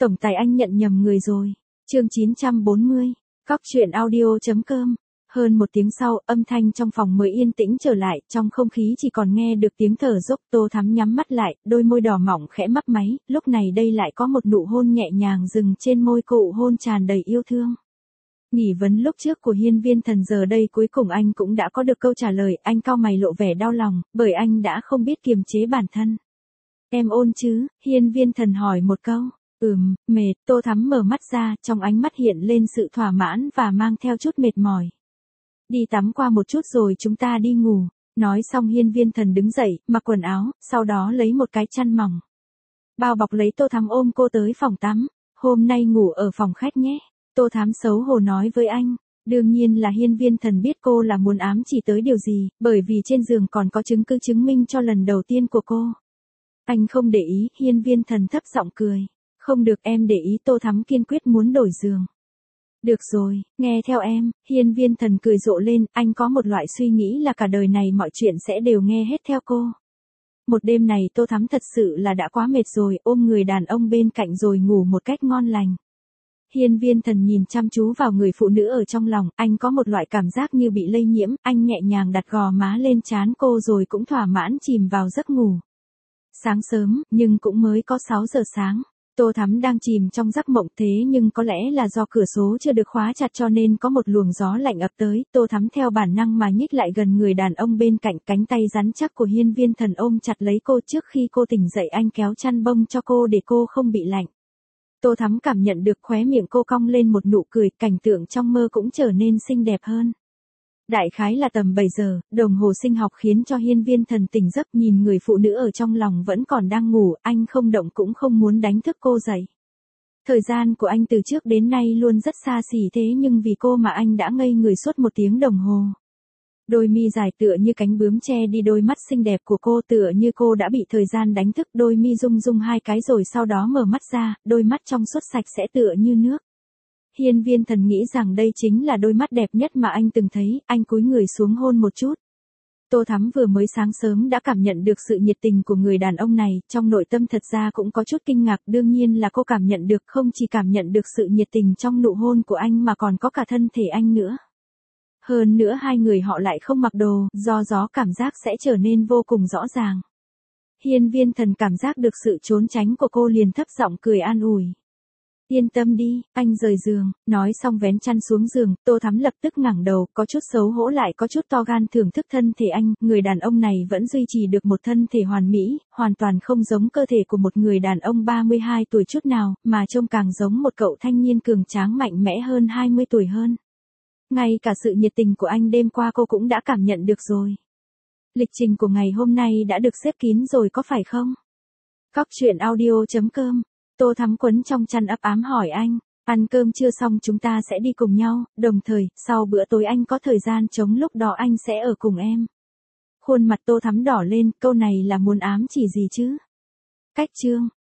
Tổng tài anh nhận nhầm người rồi. Chương 940. Cóc truyện audio.com. Hơn một tiếng sau, âm thanh trong phòng mới yên tĩnh trở lại, trong không khí chỉ còn nghe được tiếng thở dốc. Tô Thắm nhắm mắt lại, đôi môi đỏ mỏng khẽ mấp máy, lúc này đây lại có một nụ hôn nhẹ nhàng dừng trên môi cụ, hôn tràn đầy yêu thương. Nghỉ vấn lúc trước của Hiên Viên Thần giờ đây cuối cùng anh cũng đã có được câu trả lời, anh cau mày lộ vẻ đau lòng, bởi anh đã không biết kiềm chế bản thân. Em ôn chứ? Hiên Viên Thần hỏi một câu. Mệt. Tô Thắm mở mắt ra, trong ánh mắt hiện lên sự thỏa mãn và mang theo chút mệt mỏi. Đi tắm qua một chút rồi chúng ta đi ngủ. Nói xong Hiên Viên Thần đứng dậy, mặc quần áo, sau đó lấy một cái chăn mỏng bao bọc lấy Tô Thắm, ôm cô tới phòng tắm. Hôm nay ngủ ở phòng khách nhé. Tô Thắm xấu hổ nói với anh. Đương nhiên là Hiên Viên Thần biết cô là muốn ám chỉ tới điều gì, bởi vì trên giường còn có chứng cứ chứng minh cho lần đầu tiên của cô. Anh không để ý. Hiên Viên Thần thấp giọng cười. Không được, em để ý. Tô Thắm kiên quyết muốn đổi giường. Được rồi, nghe theo em. Hiên Viên Thần cười rộ lên, anh có một loại suy nghĩ là cả đời này mọi chuyện sẽ đều nghe hết theo cô. Một đêm này Tô Thắm thật sự là đã quá mệt rồi, ôm người đàn ông bên cạnh rồi ngủ một cách ngon lành. Hiên Viên Thần nhìn chăm chú vào người phụ nữ ở trong lòng, anh có một loại cảm giác như bị lây nhiễm, anh nhẹ nhàng đặt gò má lên trán cô rồi cũng thỏa mãn chìm vào giấc ngủ. Sáng sớm, nhưng cũng mới có 6 giờ sáng. Tô Thắm đang chìm trong giấc mộng, thế nhưng có lẽ là do cửa sổ chưa được khóa chặt cho nên có một luồng gió lạnh ập tới. Tô Thắm theo bản năng mà nhích lại gần người đàn ông bên cạnh, cánh tay rắn chắc của Hiên Viên Thần ôm chặt lấy cô. Trước khi cô tỉnh dậy anh kéo chăn bông cho cô để cô không bị lạnh. Tô Thắm cảm nhận được khóe miệng cô cong lên một nụ cười, cảnh tượng trong mơ cũng trở nên xinh đẹp hơn. Đại khái là tầm 7 giờ, đồng hồ sinh học khiến cho Hiên Viên Thần tỉnh giấc, nhìn người phụ nữ ở trong lòng vẫn còn đang ngủ, anh không động cũng không muốn đánh thức cô dậy. Thời gian của anh từ trước đến nay luôn rất xa xỉ, thế nhưng vì cô mà anh đã ngây người suốt 1 tiếng đồng hồ. Đôi mi dài tựa như cánh bướm che đi đôi mắt xinh đẹp của cô, tựa như cô đã bị thời gian đánh thức. Đôi mi rung rung 2 cái rồi sau đó mở mắt ra, đôi mắt trong suốt sạch sẽ tựa như nước. Hiên Viên Thần nghĩ rằng đây chính là đôi mắt đẹp nhất mà anh từng thấy, anh cúi người xuống hôn một chút. Tô Thắm vừa mới sáng sớm đã cảm nhận được sự nhiệt tình của người đàn ông này, trong nội tâm thật ra cũng có chút kinh ngạc, đương nhiên là cô cảm nhận được, không chỉ cảm nhận được sự nhiệt tình trong nụ hôn của anh mà còn có cả thân thể anh nữa. Hơn nữa hai người họ lại không mặc đồ, do gió cảm giác sẽ trở nên vô cùng rõ ràng. Hiên Viên Thần cảm giác được sự trốn tránh của cô liền thấp giọng cười an ủi. Yên tâm đi, anh rời giường. Nói xong vén chăn xuống giường, Tô Thắm lập tức ngẩng đầu, có chút xấu hổ lại có chút to gan thưởng thức thân thể anh. Người đàn ông này vẫn duy trì được một thân thể hoàn mỹ, hoàn toàn không giống cơ thể của một người đàn ông 32 tuổi chút nào, mà trông càng giống một cậu thanh niên cường tráng mạnh mẽ hơn 20 tuổi hơn. Ngay cả sự nhiệt tình của anh đêm qua cô cũng đã cảm nhận được rồi. Lịch trình của ngày hôm nay đã được xếp kín rồi có phải không? Cóc truyện audio.com. Tô Thắm quấn trong chăn ấp ám hỏi anh. Ăn cơm chưa xong chúng ta sẽ đi cùng nhau, đồng thời, sau bữa tối anh có thời gian trống, lúc đó anh sẽ ở cùng em. Khuôn mặt Tô Thắm đỏ lên, câu này là muốn ám chỉ gì chứ? Cách chương.